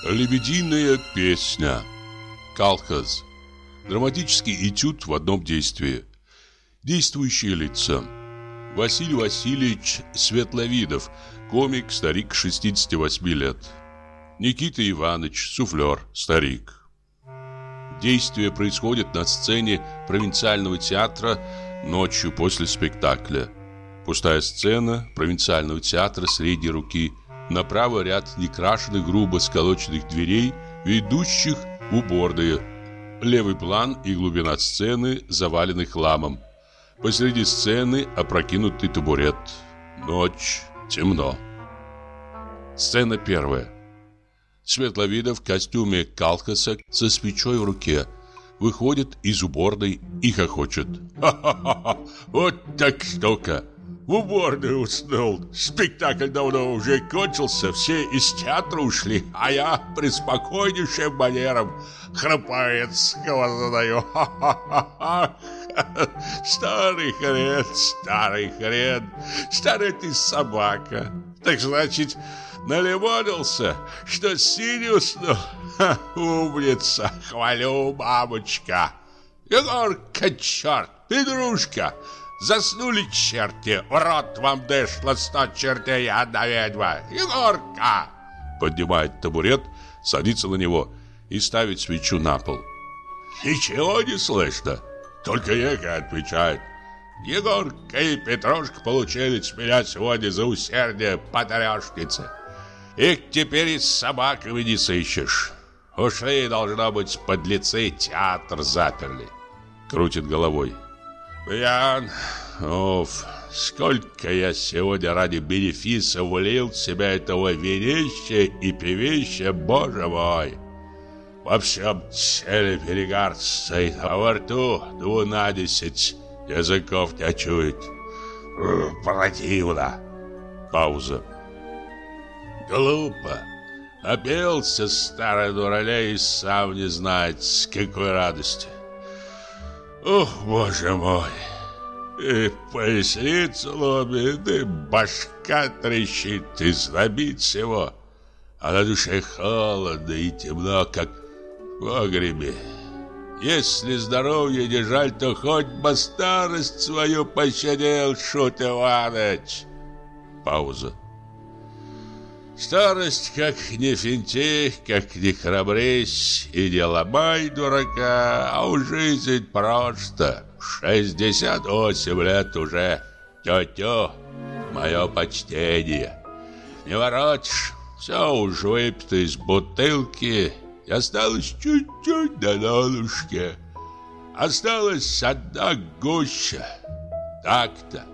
Лебединая песня. Колхоз. Драматический этюд в одном действии. Действующие лица. Василий Васильевич Светловидов, комик, старик 68 лет. Никита Иванович, суфлер, старик. Действие происходит на сцене провинциального театра ночью после спектакля. Пустая сцена провинциального театра средней руки. Направо ряд некрашенных, грубо сколоченных дверей, ведущих в уборные. Левый план и глубина сцены завалены хламом. Посреди сцены опрокинутый табурет. Ночь, темно. Сцена первая. Светловидов в костюме колхоза со свечой в руке выходит из уборной и хохочет. «Ха-ха-ха! Вот так штука! В уборной уснул. Спектакль давно уже кончился, все из театра ушли, а я приспокойнейшим манером храпаецкого задаю. Ха-ха-ха! Старый хрен, старый ты собака. Так значит, налимонился, что синий уснул. Ха, умница, хвалю, мамочка. Егорка, черт, Петрушка, заснули черти, в рот вам дышло 100 чертей, одна ведьма. Егорка! Поднимает табурет, садится на него и ставит свечу на пол. Ничего не слышно, только ехо отвечает. Егорка и Петрушка получили с меня сегодня за усердие по тарешнице. Их теперь и с собаками не сыщешь. Ушли, должно быть, подлецы, театр заперли. Крутит головой. Пьян, сколько я сегодня ради бенефиса влил в себя этого винища и певища, боже мой. Во всем теле перегар стоит, а во рту 12 языков не чует. Противно. Пауза. Глупо. Опелся старый дуралей и сам не знает, с какой радости. Ох, боже мой. И поясницу ломит, и башка трещит, и знобит всего. А на душе холодно и темно, как в погребе. Если здоровье не жаль, то хоть бы старость свою пощадил, Шут Иваныч. Пауза. Старость, как не финти, как не храбрись и не ломай дурака, а у жизнь просто. 68 лет уже. Тетя, мое почтение. Не воротишь, все уж выпито из бутылки, и осталось чуть-чуть до донышке. Осталась одна гуща. Так-то.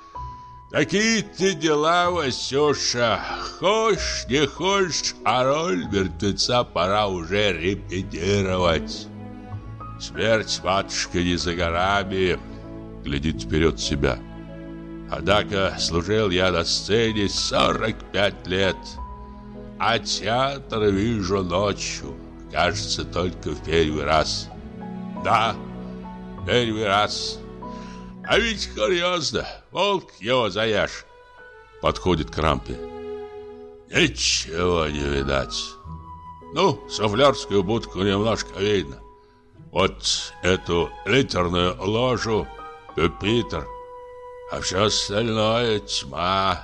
Такие-то дела, Васюша. Хочешь, не хочешь, а роль мертвеца пора уже репетировать. Смерть, матушка, не за горами. Глядит вперед себя. Однако служил я на сцене 45 лет. А театр вижу ночью. Кажется, только в первый раз. Да, первый раз. А ведь серьезно, волк его заешь. Подходит к рампе. Ничего не видать. Ну, суфлерскую будку немножко видно. Вот эту литерную ложу, пюпитр. А все остальное тьма.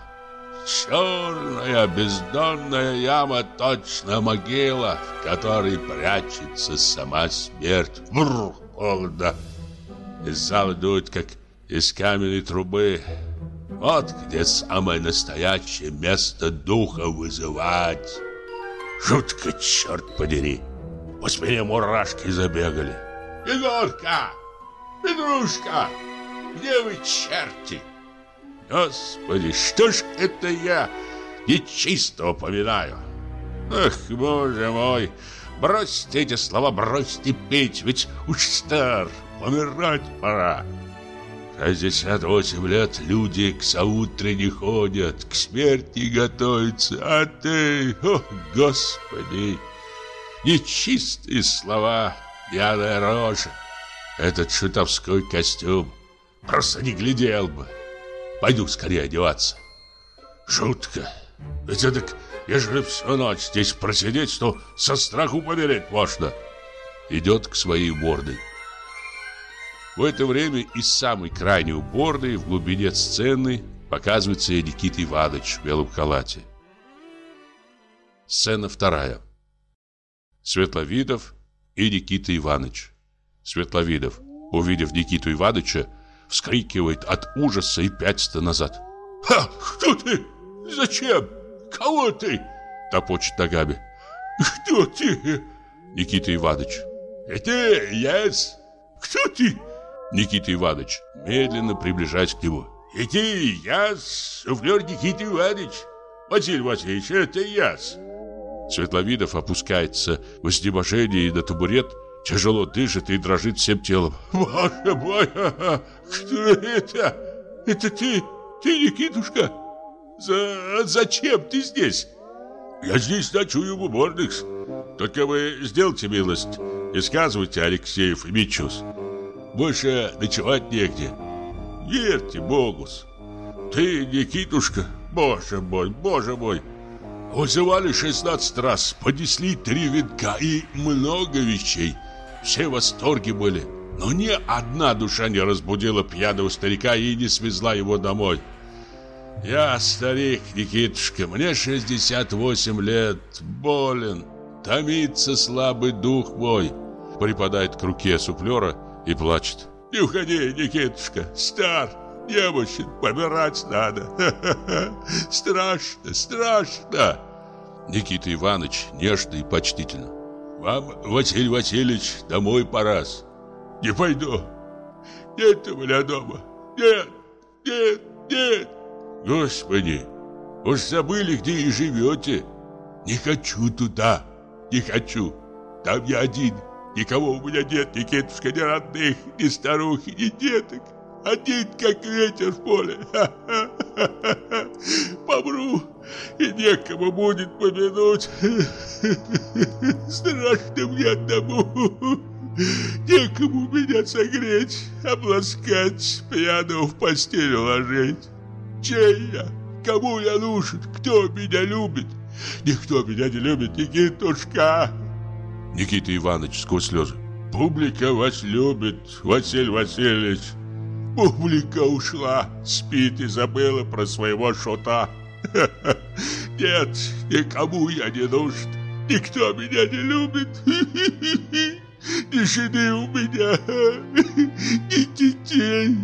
Черная бездонная яма, точно могила, в которой прячется сама смерть. Бррр, холодно. Из зала дует, как из каменной трубы. Вот где самое настоящее место духа вызывать. Жутко, черт подери. По спине мурашки забегали. Егорка! Петрушка! Где вы, черти? Господи, что ж это я нечистого поминаю? Ах, боже мой! Бросьте эти слова, бросьте петь, ведь уж стар, помирать пора. 68 лет люди к заутре не ходят, к смерти готовятся, а ты, о, Господи! Нечистые слова, пьяная рожа, этот шутовской костюм. Просто не глядел бы. Пойду скорее одеваться. Жутко, Ведь так, ежели всю ночь здесь просидеть, то со страху помереть можно. Идет к своей уборной. В это время из самой крайней уборной в глубине сцены показывается Никита Иванович в белом халате. Сцена вторая. Светловидов и Никита Иванович. Светловидов, увидев Никиту Ивановича, вскрикивает от ужаса и пятится назад. «Ха! Кто ты? Зачем? Кого ты?» Топочет ногами. «Кто ты?» Никита Иванович. «Это я-с». «Кто ты?» Никита Иванович, медленно приближаясь к нему. «Это я-с, суфлер Никита Иванович. Василий Васильевич, это я-с». Светловидов опускается в изнеможении на табурет, тяжело дышит и дрожит всем телом. «Боже мой, кто это? Это ты? Ты, Никитушка? Зачем ты здесь?» «Я здесь ночую в уборных. Только вы сделайте милость и сказывайте, Алексею Фомичус. Больше ночевать негде. Верьте Богу-с. Ты, Никитушка, боже мой. Вызывали 16 раз, поднесли 3 венка и много вещей. Все в восторге были, но ни одна душа не разбудила пьяного старика и не свезла его домой. Я старик, Никитушка, мне 68 лет, болен, томится слабый дух мой». Припадает к руке суфлера и плачет. «Не уходи, Никитушка, стар, немощен, помирать надо. Страшно. Никита Иванович нежно и почтительно. «Вам, Василий Васильевич, домой пора-с». «Не пойду. Нет у меня дома. Нет. Господи, уж забыли, где и живете. Не хочу туда, не хочу. Там я один. Никого у меня нет, Никитушка, ни родных, ни старухи, ни деток. Один, как ветер в поле. Помру, и некому будет помянуть. Страшно мне одному. Некому меня согреть, обласкать, пьяного в постель уложить. Чей я? Кому я нужен? Кто меня любит? Никто меня не любит, Никитушка». Никита Иванович сквозь слезы. «Публика вас любит, Василий Васильевич. Публика ушла, спит и забыла про своего шута. Нет, никому я не нужен. Никто меня не любит. Ни жены у меня, ни детей.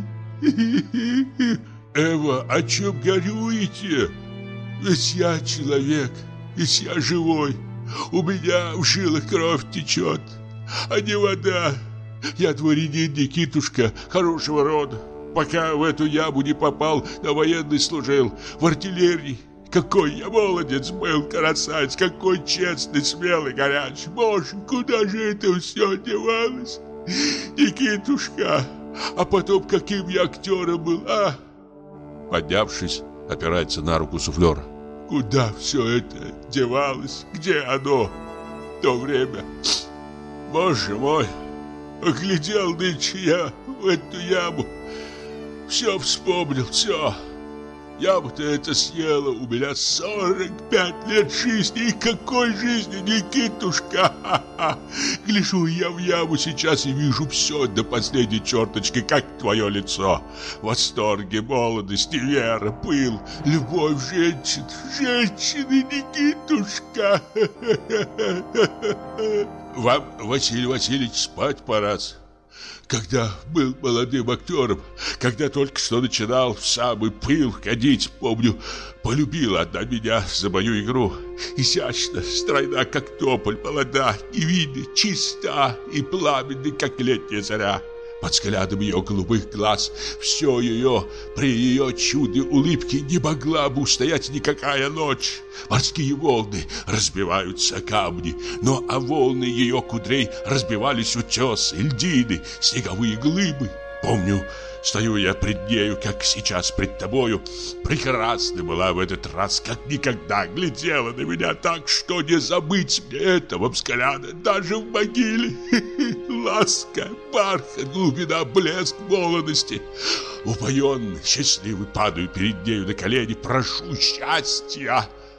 Эва, о чем горюете? Ведь я человек, ведь я живой. У меня в жилах кровь течет, а не вода. Я дворянин, Никитушка, хорошего рода. Пока в эту яму не попал, на военный служил, в артиллерии. Какой я молодец был, красавец, какой честный, смелый, горячий. Боже, куда же это все девалось, Никитушка? А потом каким я актером был, а?» Поднявшись, опирается на руку суфлера. «Куда все это девалось? Где оно? То время? Боже мой, оглядел нынче я в эту яму. Все вспомнил, все. Яму-то это съела у меня 45 лет жизни. И какой жизни, Никитушка! Гляжу я в яму сейчас и вижу все до последней черточки, как твое лицо. Восторги, молодости, вера, пыл, любовь женщин. Женщины, Никитушка! Вам, Василий Васильевич, спать пора. Когда был молодым актером, когда только что начинал в самый пыл ходить, помню, полюбила одна меня за мою игру. Изящна, стройна, как тополь, молода, невинна, чиста и пламенна, как летняя заря. Под взглядом ее голубых глаз все ее, при ее чудной улыбке не могла бы устоять никакая ночь. Морские волны разбиваются о камни, но о волны ее кудрей разбивались утесы, льдины, снеговые глыбы. Помню, стою я пред нею, как сейчас пред тобою. Прекрасна была в этот раз, как никогда, глядела на меня так, что не забыть мне этого взгляда даже в могиле. Ласка, бархат, глубина, блеск молодости. Упоенный, счастливый, падаю перед нею на колени, прошу счастья.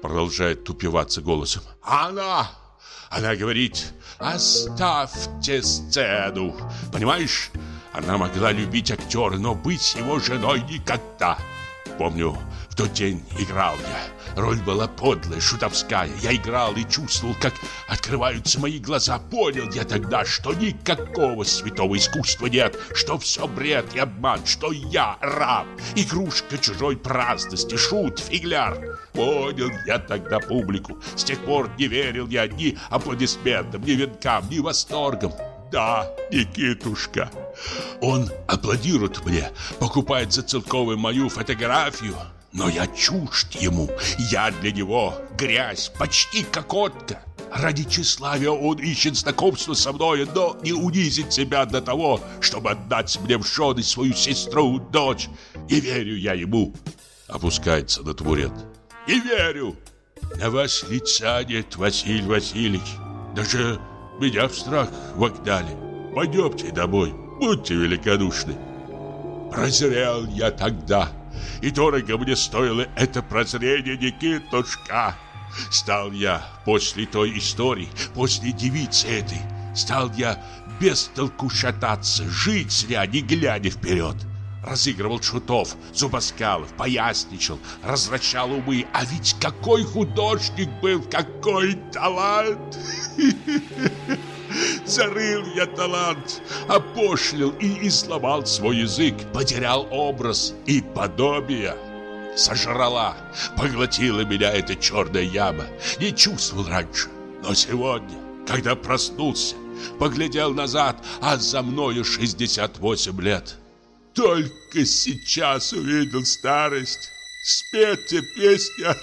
продолжает упиваться голосом. Она говорит: оставьте сцену. Понимаешь, она могла любить актера, но быть его женой никогда. Помню, в тот день играл я. Роль была подлая, шутовская. Я играл и чувствовал, как открываются мои глаза. Понял я тогда, что никакого святого искусства нет, что все бред и обман, что я раб, игрушка чужой праздности, шут, фигляр. Понял я тогда публику. С тех пор не верил я ни аплодисментам, ни венкам, ни восторгам. Да, Никитушка, он аплодирует мне, покупает за целковую мою фотографию. Но я чужд ему, я для него грязь, почти кокотка. Ради тщеславия он ищет знакомство со мной, но не унизит себя до того, чтобы отдать мне в жены свою сестру, дочь. Не верю я ему. Опускается на табурет. Не верю. На вас лица нет, Василий Васильевич. Даже меня в страх вогнали. Пойдемте домой, будьте великодушны. Прозрел я тогда. И дорого мне стоило это прозрение, Никитушка. Стал я после той истории, после девицы этой, стал я без толку шататься, жить зря, не глядя вперед. Разыгрывал шутов, зубоскалов, поясничал, развращал умы. А ведь какой художник был, какой талант! Зарыл я талант, опошлил и изломал свой язык, потерял образ и подобие. Сожрала, поглотила меня эта черная яма. Не чувствовал раньше, но сегодня, когда проснулся, поглядел назад, а за мною 68 лет. Только сейчас увидел старость. Спета песня,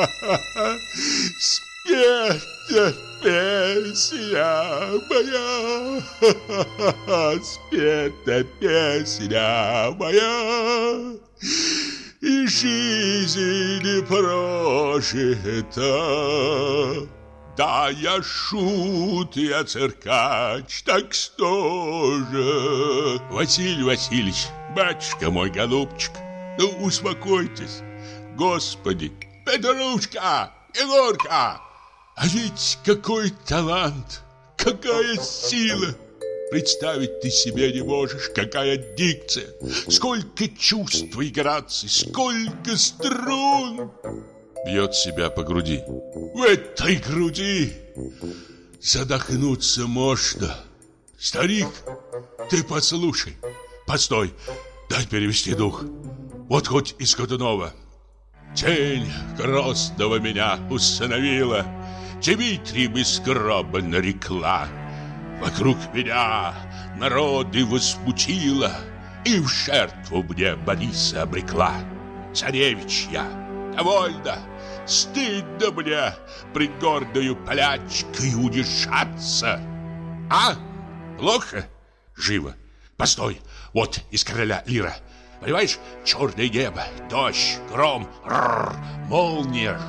спета песня моя, спета песня моя, и жизнь прожита. Да, я шут, я циркач, так что же? Василий Васильевич, батюшка мой, голубчик, ну успокойтесь. Господи, Петрушка, Егорка, а ведь какой талант, какая сила! Представить ты себе не можешь, какая дикция, сколько чувств и граций, сколько струн! Бьет себя по груди. В этой груди задохнуться можно. Старик, ты послушай. Постой, дай перевести дух. Вот хоть из Годунова. Тень грозного меня усыновила, Дмитрием из гроба нарекла. Вокруг меня народы возмутила и в жертву мне Бориса обрекла. Царевич я. Довольно, стыдно мне пред гордою полячкой унижаться. А? Плохо? Живо. Постой, вот из короля лира. Понимаешь, черное небо, дождь, гром, молния,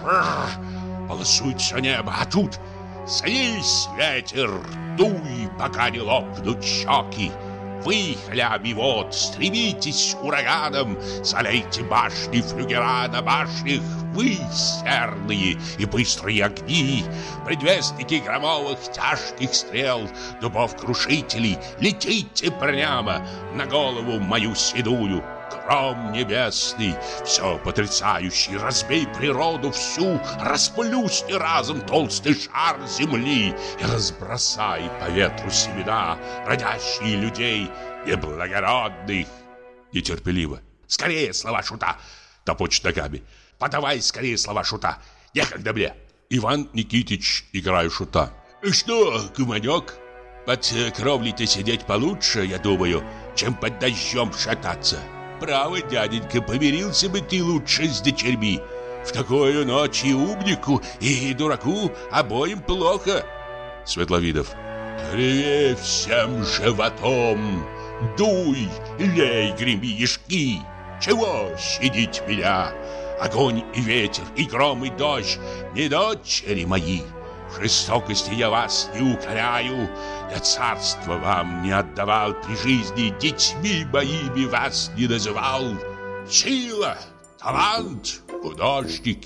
полосует все небо. А тут садись, ветер, дуй, пока не лопнут щеки. Вы, хляби вод, стремитесь ураганом, залейте башни флюгера на башнях. Вы, серные и быстрые огни, предвестники громовых тяжких стрел, дубов-крушителей, летите прямо на голову мою седую. Гром небесный, все потрясающий, разбей природу всю, расплюсни разом толстый шар земли и разбросай по ветру семена, родящие людей неблагородных. Нетерпеливо. Скорее слова шута, топочет ногами. Подавай скорее слова шута, некогда мне. Иван Никитич, играю шута. Что, куманек, под кровлей-то сидеть получше, я думаю, чем под дождем шататься. Право, дяденька, помирился бы ты лучше с дочерьми. В такую ночь и умнику, и дураку обоим плохо. Светловидов. Реви всем животом, дуй, лей, греми, ешки. Чего щадить меня? Огонь и ветер, и гром, и дождь, не дочери мои. В жестокости я вас не укоряю. Я царство вам не отдавал при жизни, детьми моими вас не называл. Сила, талант, художник,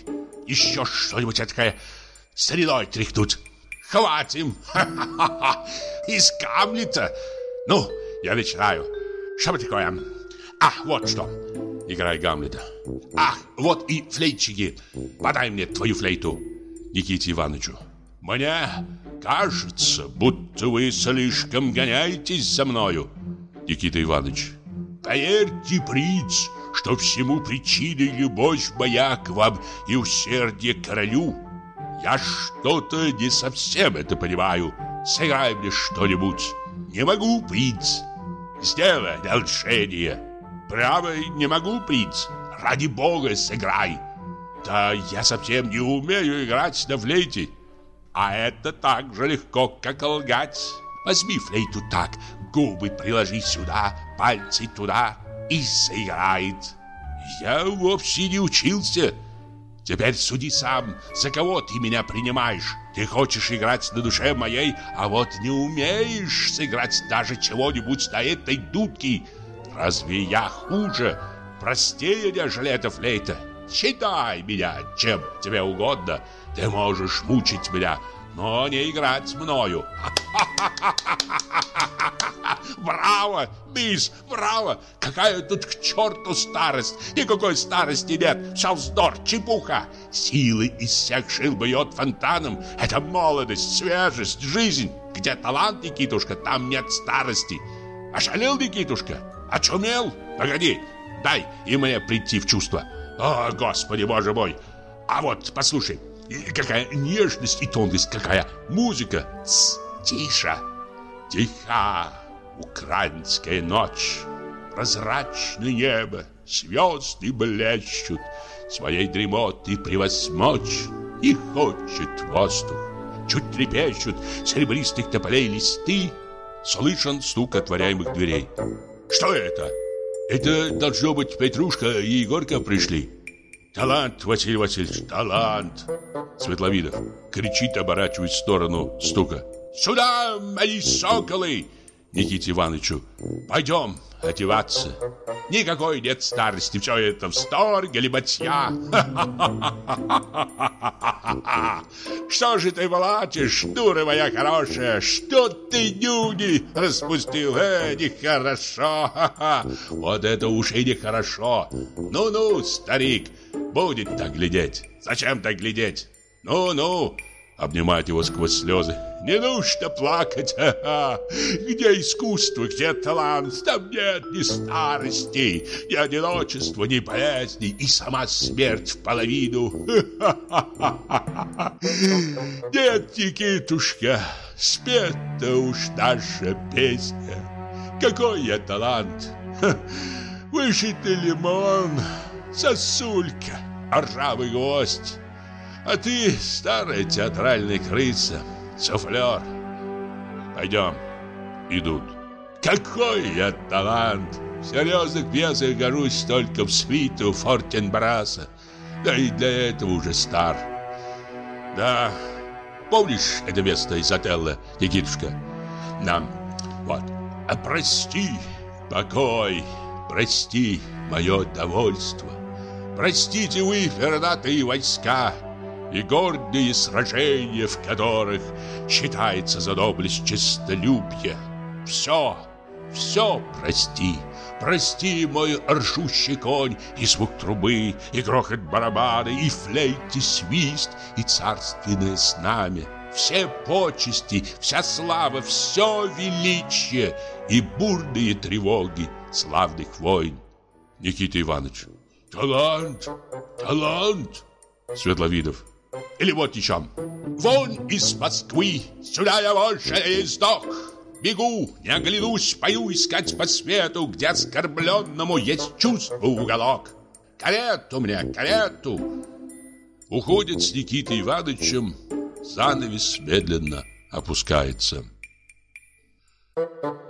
еще что-нибудь такое стариной тряхнуть. Хватим. Ха-ха-ха. Из Гамлета. Ну, я начинаю. Что такое? Вот что. Играй Гамлета. Вот и флейтчики. Подай мне твою флейту. Никите Ивановичу. Мне кажется, будто вы слишком гоняетесь за мною. Никита Иванович. Поверьте, принц, что всему причиной любовь моя к вам и усердие к королю. Я что-то не совсем это понимаю. Сыграй мне что-нибудь. Не могу, принц. Сделай одолжение. Право, не могу, принц. Ради бога, сыграй. Да я совсем не умею играть на флейте. А это так же легко, как лгать. Возьми флейту так, губы приложи сюда, пальцы туда, и сыграет. Я вовсе не учился. Теперь суди сам, за кого ты меня принимаешь. Ты хочешь играть на душе моей, а вот не умеешь сыграть даже чего-нибудь на этой дудке. Разве я хуже, простее, нежели эта флейта? Считай меня, чем тебе угодно. Ты можешь мучить меня, но не играть мною. Браво, мисс, браво! Какая тут к черту старость! Никакой старости нет, все вздор, чепуха. Силы из всех жил бьет фонтаном. Это молодость, свежесть, жизнь. Где талант, Никитушка, там нет старости. Ошалел, Никитушка? Очумел? Погоди, дай и мне прийти в чувство. О, Господи, Боже мой! А вот, послушай, какая нежность и тонкость, какая музыка. Тише. Тиха украинская ночь, прозрачное небо, звезды блещут, своей дремоты превозмочь не хочет воздух. Чуть трепещут серебристых тополей листы, слышен стук отворяемых дверей. Что это? Это, должно быть, Петрушка и Егорка пришли. Талант, Василий Васильевич, талант. Светловидов кричит, оборачиваясь в сторону стука. Сюда, мои соколы! Никите Ивановичу. Пойдем одеваться. Никакой нет старости, все это вздор, галиматья. Что же ты плачешь, дура моя хорошая? Что ты нюни распустил? Нехорошо. Вот это уж и нехорошо. Ну-ну, старик, будет так глядеть. Зачем так глядеть? Ну-ну. Обнимает его сквозь слезы. Не нужно плакать. Где искусство, где талант? Там нет ни старости, ни одиночества, ни болезни, и сама смерть в половину. Нет, Никитушка, спета уж наша песня. Какой я талант! Вышитый лимон, сосулька, ржавый гвоздь. А ты старая театральная крыса, суфлер. Пойдем. Идут. Какой я талант! В серьезных пьесах гожусь только в свиту Фортенбраса. Да и для этого уже стар. Да, помнишь это место из Отелло, Никитушка? Нам, вот. А прости, покой, прости мое довольство. Простите вы, пернатые войска, и гордые сражения, в которых считается за доблесть честолюбие. Все прости. Прости, мой ржущий конь, и звук трубы, и грохот барабана, и флейт, и свист, и царственное знамя. Все почести, вся слава, все величие и бурные тревоги славных войн. Никита Иванович. Талант, талант. Светловидов. Или вот еще. Вон из Москвы, сюда я больше не сдох. Бегу, не оглянусь, пою искать по свету, где оскорбленному есть чувство уголок. Карету мне, карету. Уходит с Никитой Ивановичем, занавес медленно опускается.